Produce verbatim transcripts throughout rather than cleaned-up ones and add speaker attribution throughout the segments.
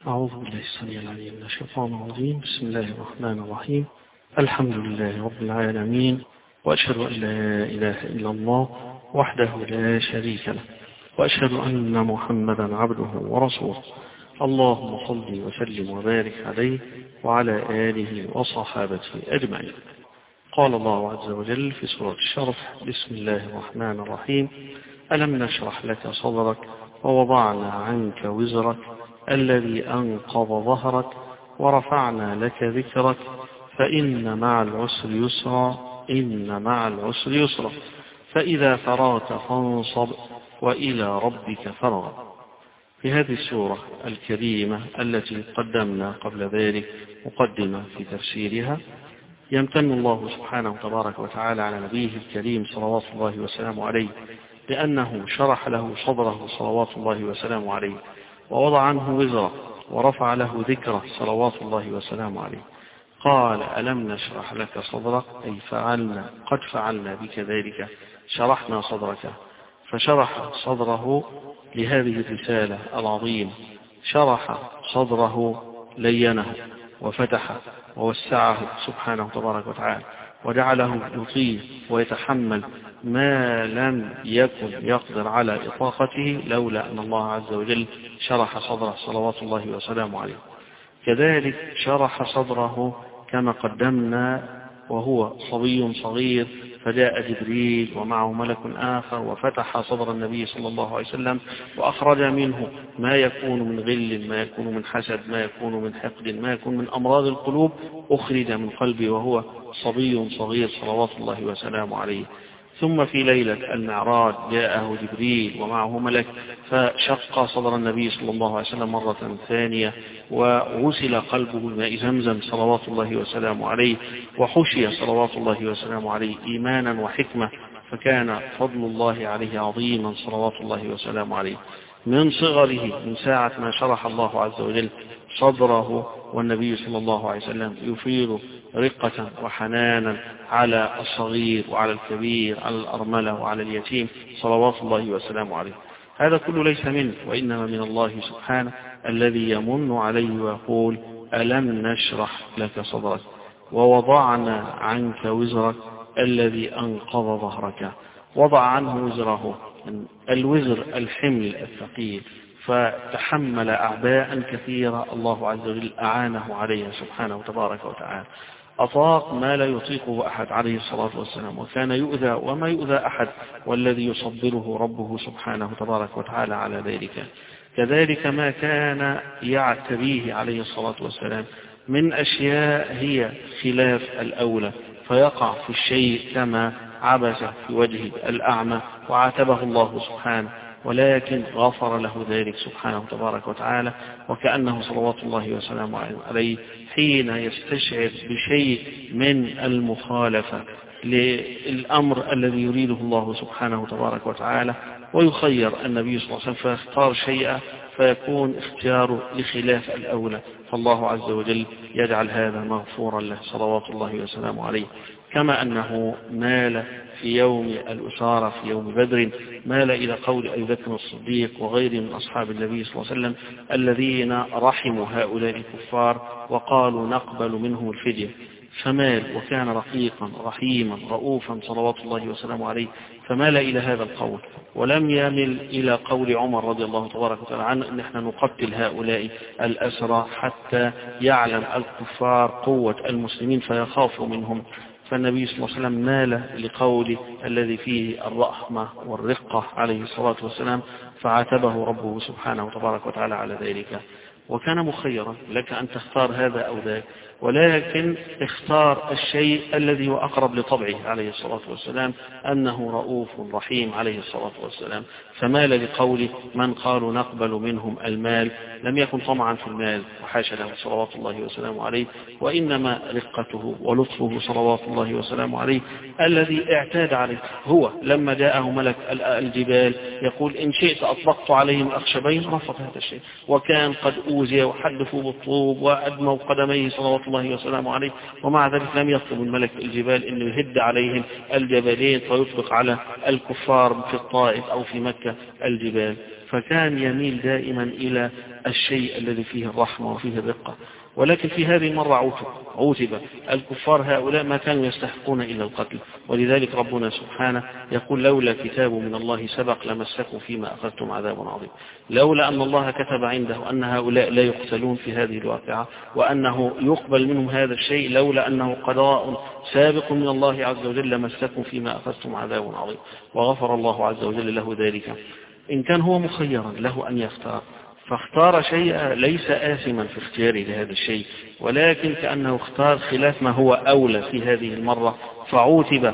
Speaker 1: أعوذ بالله السميع العليم من الشيطان الرجيم. بسم الله الرحمن الرحيم. الحمد لله رب العالمين، وأشهد أن لا إله إلا الله وحده لا شريك له، وأشهد أن محمدا عبده ورسوله. اللهم صل وسلم وبارك عليه وعلى آله وصحابته أجمعين. قال الله عز وجل في سورة الشرح: بسم الله الرحمن الرحيم. ألم نشرح لك صدرك ووضعنا عنك وزرك الذي أنقض ظهرك ورفعنا لك ذكرك فإن مع العسر يسرا إن مع العسر يسرا فإذا فرغت فانصب وإلى ربك فارغب. في هذه السورة الكريمة التي قدمنا قبل ذلك مقدمة في تفسيرها، يمتن الله سبحانه تبارك وتعالى على نبيه الكريم صلوات الله وسلامه عليه لأنه شرح له صدره صلوات الله وسلامه عليه، ووضع عنه وزره، ورفع له ذكره صلوات الله وسلامه عليه. قال: ألم نشرح لك صدرك، أي فعلنا قد فعلنا بك ذلك، شرحنا صدرك. فشرح صدره لهذه الرسالة العظيمة، شرح صدره لينه وفتحه ووسعه سبحانه تبارك وتعالى، وجعله يطيق ويتحمل ما لم يكن يقدر على إطاقته لولا أن الله عز وجل شرح صدره صلوات الله وسلامه عليه. كذلك شرح صدره كما قدمنا وهو صبي صغير، فجاء جبريل ومعه ملك آخر وفتح صدر النبي صلى الله عليه وسلم وأخرج منه ما يكون من غل، ما يكون من حسد، ما يكون من حقد، ما يكون من أمراض القلوب، أخرج من قلبه وهو صبي صغير صلوات الله وسلامه عليه. ثم في ليلة المعراج جاءه جبريل ومعه ملك فشق صدر النبي صلى الله عليه وسلم مرة ثانية، وغسل قلبه بماء زمزم صلوات الله وسلامه عليه، وحشي صلوات الله وسلامه عليه إيمانا وحكمة، فكان فضل الله عليه عظيما صلوات الله وسلامه عليه. من صغره، من ساعة ما شرح الله عز وجل صدره والنبي صلى الله عليه وسلم يفيض رقة وحنانا على الصغير وعلى الكبير، على الأرملة وعلى اليتيم صلوات الله وسلامه عليه. هذا كله ليس منه، وإنما من الله سبحانه الذي يمن عليه ويقول: ألم نشرح لك صدرك ووضعنا عنك وزرك الذي أنقض ظهرك. وضع عنه وزره، الوزر الحمل الثقيل، فتحمل أعباء كثيرة الله عز وجل أعانه عليها سبحانه تبارك وتعالى. أطاق ما لا يطيقه أحد عليه الصلاة والسلام، وكان يؤذى وما يؤذى أحد، والذي يصبره ربه سبحانه تبارك وتعالى على ذلك. كذلك ما كان يعتريه عليه الصلاة والسلام من أشياء هي خلاف الأولى، فيقع في الشيء كما عبس في وجه الأعمى وعاتبه الله سبحانه، ولكن غفر له ذلك سبحانه تبارك وتعالى، وكأنه صلوات الله وسلامه عليه حين يستشعر بشيء من المخالفة للأمر الذي يريده الله سبحانه تبارك وتعالى، ويخير النبي صلى الله عليه وسلم فيختار شيئا فيكون اختياره لخلاف الأولى، فالله عز وجل يجعل هذا مغفورا له صلوات الله وسلامه عليه. كما أنه مال في يوم الأسارة في يوم بدر، مال إلى قول أبي بكر الصديق وغيره من أصحاب النبي صلى الله عليه وسلم الذين رحموا هؤلاء الكفار وقالوا نقبل منهم الفدية، فمال وكان رقيقا رحيما رؤوفا صلوات الله وسلامه عليه، فمال إلى هذا القول، ولم يمل إلى قول عمر رضي الله تبارك وتعالى عنه أن احنا نقتل هؤلاء الأسرى حتى يعلم الكفار قوة المسلمين فيخافوا منهم. فالنبي صلى الله عليه وسلم مال لقول الذي فيه الرحمة والرقة عليه الصلاة والسلام، فعاتبه ربه سبحانه تبارك وتعالى على ذلك. وكان مخيرا لك أن تختار هذا أو ذاك، ولكن اختار الشيء الذي هو أقرب لطبعه عليه الصلاة والسلام، أنه رؤوف رحيم عليه الصلاة والسلام، فمال لقول من قالوا نقبل منهم المال، لم يكن طمعا في المال وحاشا له صلوات الله وسلامه عليه، وإنما رقته ولطفه صلوات الله وسلامه عليه الذي اعتاد عليه. هو لما جاءه ملك الجبال يقول إن شئت أطلقت عليهم أخشبين، رفض هذا الشيء، وكان قد أوذي وحدفوا بالطوب وأدموا قدميه صلوات الله وسلامه عليه، ومع ذلك لم يطلب الملك الجبال أنه يهد عليهم الجبلين فيطلق على الكفار في الطائف أو في مكة الجبال. فكان يميل دائما إلى الشيء الذي فيه الرحمة وفيه الرقة. ولكن في هذه المرة عوتب عوتب الكفار هؤلاء ما كانوا يستحقون إلا القتل. ولذلك ربنا سبحانه يقول لولا كتاب من الله سبق لمسكم فيما أخذتم عذاب عظيم. لولا أن الله كتب عنده أن هؤلاء لا يقتلون في هذه الواقعة وأنه يقبل منهم هذا الشيء، لولا أنه قضاء سابق من الله عز وجل لمسكم فيما أخذتم عذاب عظيم، وغفر الله عز وجل له ذلك. إن كان هو مخيرا له أن يختار فاختار شيئا ليس آثما في اختياره لهذا الشيء، ولكن كأنه اختار خلاف ما هو أولى في هذه المرة فعوتب.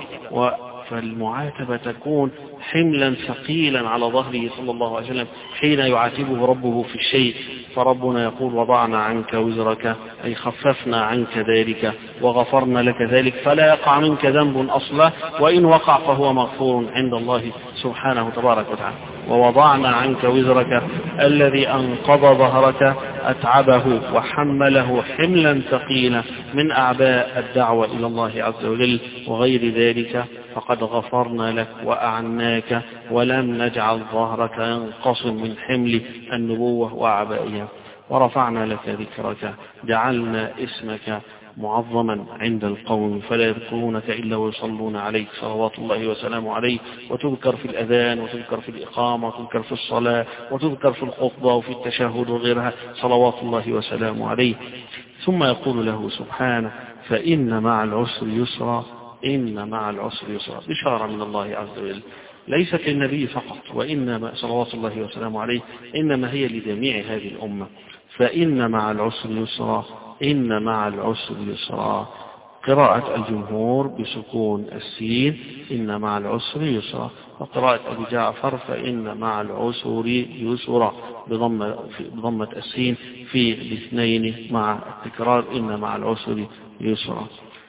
Speaker 1: فالمعاتبة تكون حملا ثقيلا على ظهره صلى الله عليه وسلم حين يعاتبه ربه في الشيء. فربنا يقول وضعنا عنك وزرك، أي خففنا عنك ذلك وغفرنا لك ذلك، فلا يقع منك ذنب أصلا، وإن وقع فهو مغفور عند الله سبحانه تبارك وتعالى. ووضعنا عنك وزرك الذي أنقض ظهرك أتعبه وحمله حملا ثقيلا من أعباء الدعوة إلى الله عز وجل وغير ذلك، فقد غفرنا لك وأعناك ولم نجعل ظهرك ينقص من حمل النبوة وأعبائها. ورفعنا لك ذكرك، جعلنا اسمك معظما عند القوم فلا يذكرونك إلا ويصلون عليك صلوات الله وسلامه عليه، وتذكر في الأذان وتذكر في الإقامة وتذكر في الصلاة وتذكر في الخطبة وفي التشهد وغيرها صلوات الله وسلامه عليه. ثم يقول له سبحانه فإن مع العسر يسرا، إن مع العسر يسرا، بشارة من الله عز وجل ليست للنبي فقط، وإنما صلوات الله وسلامه عليه إنما هي لجميع هذه الأمة. فإن مع العسر يسرا، إن مع العسر يسرا. قراءة الجمهور بسكون السين إن مع العسر يسرا، وقراءة أبي جعفر فإن مع العسر يسرا بضمة, بضمة السين في الاثنين مع التكرار إن مع العسر يسرا.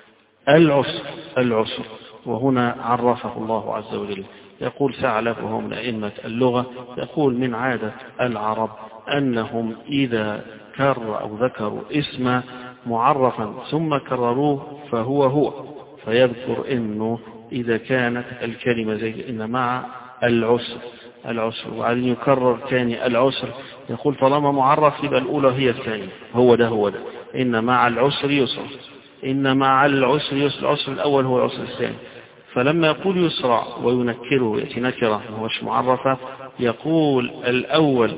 Speaker 1: العسر العسر وهنا عرفه الله عز وجل. يقول ثعلب وهو من أئمة اللغة يقول من عادة العرب أنهم إذا كرر أو ذكروا اسم معرفا ثم كرروه فهو هو، فيذكر إنه إذا كانت الكلمة زي إن مع العسر العسر وعلى يكرر ثاني العسر، يقول طالما معرف يبقى الأولى هي الثانية، هو ده هو ده إن مع العسر يسر، إن مع العسر يسر، العسر الأول هو العسر الثاني. فلما يقول يسرع وينكره يأتي نكرة وهوش معرفة، يقول الأول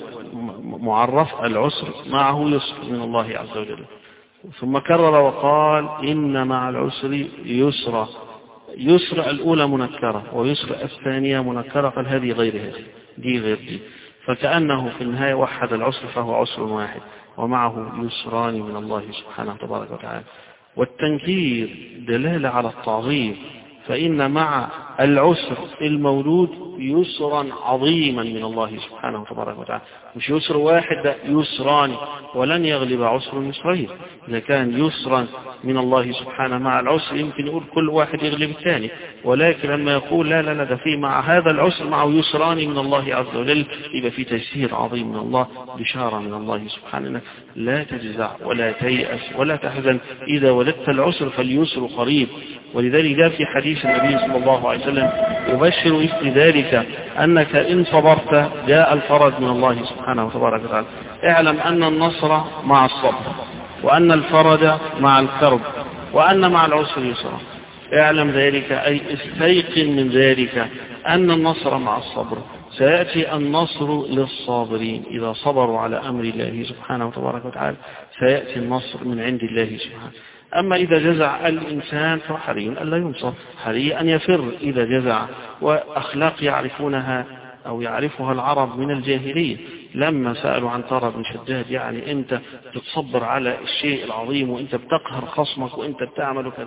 Speaker 1: معرف العسر معه يسر من الله عز وجل، ثم كرر وقال إن مع العسر يسرا. يسر الأولى منكرة ويسر الثانية منكرة، قال هذه غير هذه، دي غير دي، فكأنه في النهاية وحد العسر فهو عسر واحد ومعه يسران من الله سبحانه تبارك وتعالى. والتنكير دلالة على التعظيم، فإن مع العسر المولود يسرا عظيما من الله سبحانه تبارك وتعالى، مش يسر واحد، يسران، ولن يغلب عسر يسرين. إذا كان يسرا من الله سبحانه مع العسر يمكن يقول كل واحد يغلب الثاني، ولكن لما يقول لا لا لا ده في مع هذا العسر معه يسران من الله عز وجل، يبقى في تيسير عظيم من الله، بشارة من الله سبحانه. لا تجزع ولا تيأس ولا تحزن، إذا ولدت العسر فاليسر قريب. ولذلك جاء في حديث النبي صلى الله عليه وسلم يبشر مثل ذلك أنك إن صبرت جاء الفرج من الله سبحانه وتبارك وتعالى. اعلم أن النصر مع الصبر، وأن الفرج مع الكرب، وأن مع العسر يسرا. اعلم ذلك أي استيقن من ذلك أن النصر مع الصبر، سيأتي النصر للصابرين إذا صبروا على أمر الله سبحانه وتبارك وتعالى، سيأتي النصر من عند الله سبحانه. أما إذا جزع الإنسان فحري ألا ينصر، حري أن يفر إذا جزع. وأخلاق يعرفونها أو يعرفها العرب من الجاهلية، لما سألوا عن طارة بن شداد يعني أنت تتصبر على الشيء العظيم وأنت بتقهر خصمك وأنت بتعمل كذا،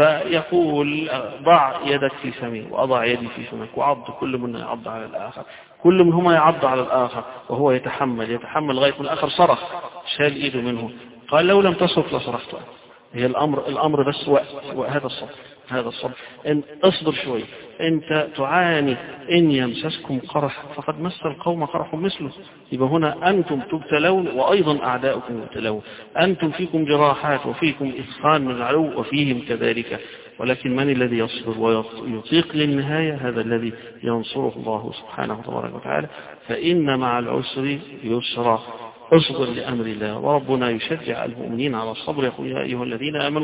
Speaker 1: فيقول ضع يدك في فمي وأضع يدي في فمك، وعض كل منا يعض على الآخر، كل منهما يعض على الآخر وهو يتحمل يتحمل لغاية من الآخر صرخ شال إيده منه، قال لو لم تصرخ لصرخت. هي الأمر الأمر بس وقت، وهذا الصبر هذا الصبر إن اصبر شوي. أنت تعاني إن يمسسكم قرح فقد مس القوم قرح مثله، يبقى هنا أنتم تبتلون وأيضا أعداؤكم يبتلون، أنتم فيكم جراحات وفيكم إثخان من العلو وفيهم كذلك. ولكن من الذي يصبر ويطيق للنهاية؟ هذا الذي ينصره الله سبحانه وتبارك وتعالى. فإن مع العسر يسرا، اصبر لأمر الله. وربنا يشجع المؤمنين على الصبر، يقول يا أيها الذين آمنوا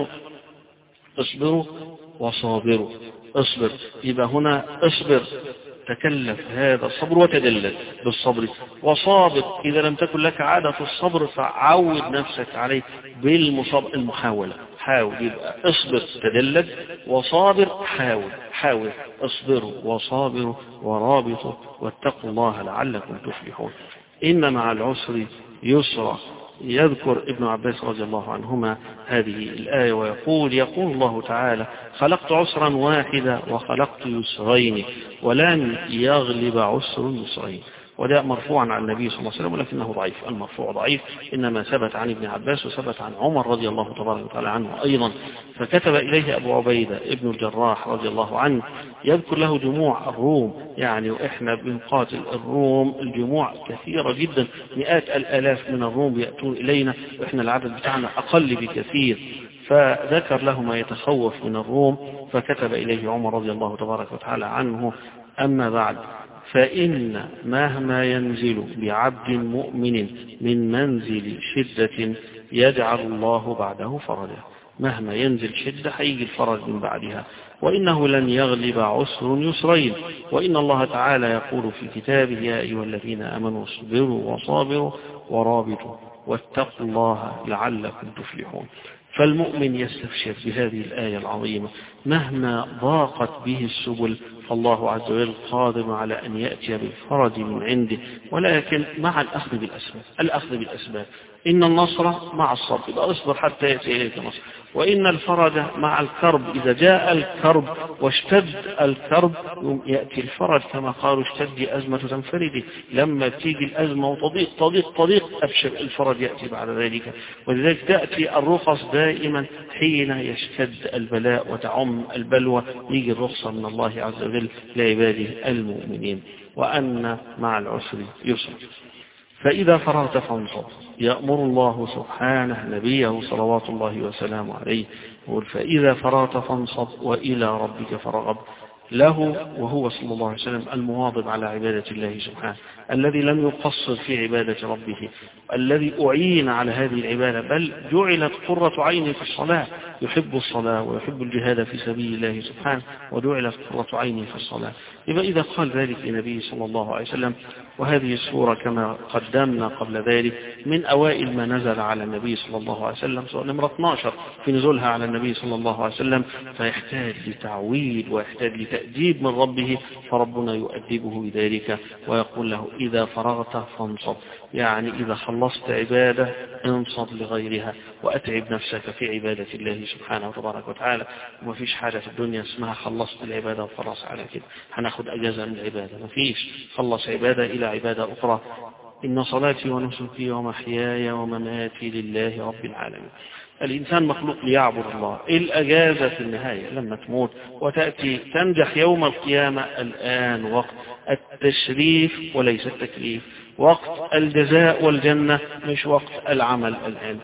Speaker 1: اصبروا وصابروا. اصبر، يبقى هنا اصبر، تكلف هذا الصبر وتدلل بالصبر. وصابر، إذا لم تكن لك عادة الصبر فعود نفسك عليه بالمحاولة، حاول. يبقى اصبر تدلل، وصابر حاول حاول اصبروا وصابروا ورابطوا واتقوا الله لعلكم تفلحون. إن مع العسر يسرا. يذكر ابن عباس رضي الله عنهما هذه الآية ويقول يقول الله تعالى خلقت عسرا واحدا وخلقت يسرين ولن يغلب عسر يسرين. وده مرفوعا عن النبي صلى الله عليه وسلم ولكنه ضعيف. المرفوع ضعيف، إنما ثبت عن ابن عباس وثبت عن عمر رضي الله تبارك وتعالى عنه أيضا. فكتب إليه أبو عبيدة ابن الجراح رضي الله عنه يذكر له جموع الروم، يعني وإحنا بنقاتل الروم الجموع كثيرة جدا، مئات الآلاف من الروم يأتون إلينا وإحنا العدد بتاعنا أقل بكثير. فذكر له ما يتخوف من الروم، فكتب إليه عمر رضي الله تبارك وتعالى عنه أما بعد فإن مهما ينزل بعبد مؤمن من منزل شدة يجعل الله بعده فرجا. مهما ينزل شدة هيجي الفرج من بعدها. وإنه لن يغلب عسر يسرين. وإن الله تعالى يقول في كتابه يا أيها الذين آمنوا اصبروا وصابروا ورابطوا واتقوا الله لعلكم تفلحون. فالمؤمن يستبشر بهذه الآية العظيمة مهما ضاقت به السبل، فالله عز وجل قادر على أن يأتي بالفرج من عنده، ولكن مع الأخذ بالأسباب. الأخذ بالأسباب، إن النصر مع الصبر، يبقى اصبر حتى يأتي إليك النصر. وإن الفرج مع الكرب، إذا جاء الكرب واشتد الكرب يأتي الفرج، كما قالوا اشتد أزمة تنفردي. لما تيجي الأزمة وتضيق تضيق تضيق أبشر الفرج يأتي بعد ذلك. ولذلك تأتي الرخص دائما حين يشتد البلاء وتعم البلوى، يجي الرخصة من الله عز وجل لعباده المؤمنين. وأن مع العسر يسر. فإذا فرغت فانصب. يأمر الله سبحانه نبيه صلوات الله وسلامه عليه يقول فإذا فرغت فانصب وإلى ربك فارغب. له وهو صلى الله عليه وسلم المواظب على عبادة الله سبحانه، الذي لم يقصر في عبادة ربه، الذي أعين على هذه العبادة، بل جعلت قرة عينه في الصلاة. يحب الصلاة ويحب الجهاد في سبيل الله سبحانه، وجعلت قرة عينه في الصلاة. يبقى إذا قال ذلك لنبي صلى الله عليه وسلم، وهذه السورة كما قدمنا قبل ذلك من أوائل ما نزل على النبي صلى الله عليه وسلم، سورة نمرة اثني عشر في نزولها على النبي صلى الله عليه وسلم، فيحتاج لتعويد ويحتاج لتأديب من ربه، فربنا يؤدبه بذلك ويقول له إذا فرغت فانصب، يعني إذا خلصت عبادة انصب لغيرها وأتعب نفسك في عبادة الله سبحانه وتبارك وتعالى. وما فيش حاجة في الدنيا اسمها خلصت العبادة وخلاص على كده هناخد أجازة من العبادة، ما فيش. خلص عبادة إلى عبادة أخرى. إن صلاتي ونسكي ومحياي ومماتي لله رب العالمين. الإنسان مخلوق ليعبد الله. الأجازة في النهاية لما تموت وتأتي تنجح يوم القيامة. الآن وقت التشريف وليس التكليف، وقت الجزاء والجنة مش وقت العمل الآن.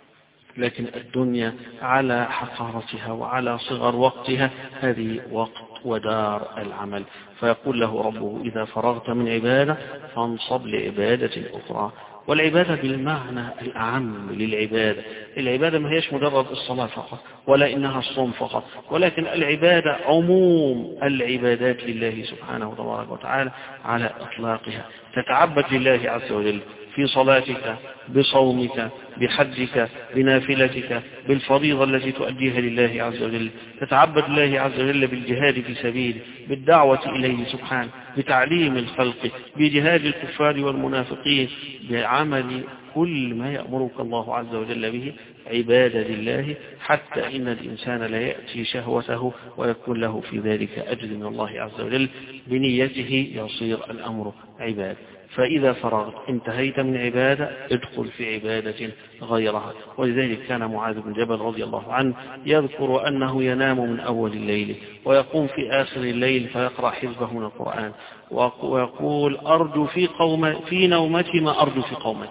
Speaker 1: لكن الدنيا على حقارتها وعلى صغر وقتها هذه وقت ودار العمل. فيقول له ربه إذا فرغت من عبادة فانصب لعبادة أخرى. والعبادة بالمعنى الأعم للعبادة. العبادة ما هيش مجرد الصلاة فقط ولا إنها الصوم فقط، ولكن العبادة عموم العبادات لله سبحانه وتبارك وتعالى على إطلاقها. تتعبد لله عز وجل في صلاتك، بصومك، بحجك، بنافلتك، بالفريضة التي تؤديها لله عز وجل. تتعبد الله عز وجل بالجهاد في سبيله، بالدعوة إليه سبحانه، بتعليم الخلق، بجهاد الكفار والمنافقين، بعمل كل ما يأمرك الله عز وجل به عبادة لله، حتى إن الإنسان لا يأتي شهوته ويكون له في ذلك أجر من الله عز وجل. بنيته يصير الأمر عبادة. فإذا فرغت انتهيت من عبادة ادخل في عبادة غيرها. ولذلك كان معاذ بن جبل رضي الله عنه يذكر أنه ينام من أول الليل ويقوم في آخر الليل فيقرأ حزبه من القرآن ويقول أرجو في, قوم في نومتي ما أرجو في قومتي.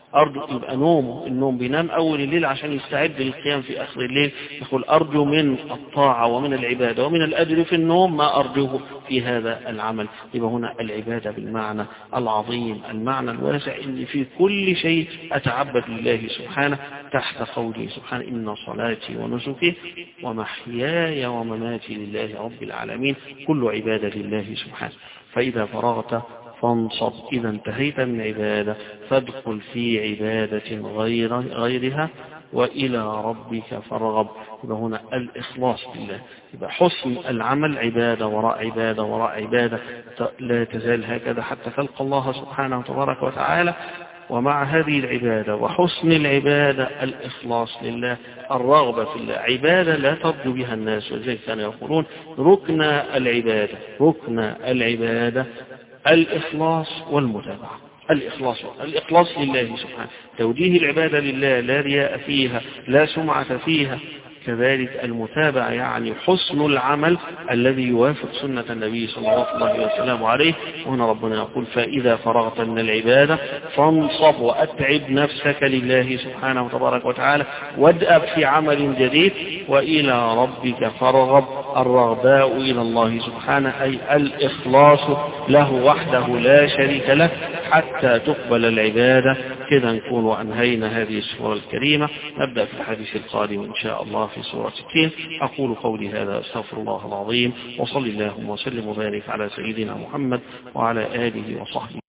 Speaker 1: أرجو يبقى نومه، النوم بينام أول الليل عشان يستعد للقيام في آخر الليل. يقول أرجو من الطاعة ومن العبادة ومن الأجر في النوم ما أرجوه في هذا العمل. يبقى هنا العبادة بالمعنى العظيم، المعنى الواسع، إن في كل شيء أتعبد لله سبحانه تحت قوله سبحانه إن صلاتي ونسكي ومحياي ومماتي لله رب العالمين، كل عبادة لله سبحانه. فإذا فرغت فانصب، إذا انتهيت من عبادة فادخل في عبادة غير غيرها وإلى ربك فارغب. يبقى هنا الإخلاص لله، يبقى حسن العمل عبادة وراء عبادة وراء عبادة لا تزال هكذا حتى تلقى الله سبحانه تبارك وتعالى. ومع هذه العبادة وحسن العبادة الإخلاص لله، الرغبة في الله، عبادة لا ترجو بها الناس. وذلك كانوا يقولون ركن العبادة، ركن العبادة الإخلاص والمتابعة. الإخلاص الإخلاص لله سبحانه، توجيه العبادة لله، لا رياء فيها لا سمعة فيها. كذلك المتابعة يعني حسن العمل الذي يوافق سنة النبي صلى الله عليه وسلم عليه. وهنا ربنا يقول فإذا فرغت من العبادة فانصب وأتعب نفسك لله سبحانه وتبارك وتعالى وادأب في عمل جديد وإلى ربك فارغب. الرغباء إلى الله سبحانه أي الإخلاص له وحده لا شريك له حتى تقبل العبادة. كذا نكون وأنهينا هذه السورة الكريمة. نبدأ في الحديث القادم إن شاء الله في سورة التين. أقول قولي هذا أستغفر الله العظيم، وصل اللهم وسلم وبارك على سيدنا محمد وعلى آله وصحبه.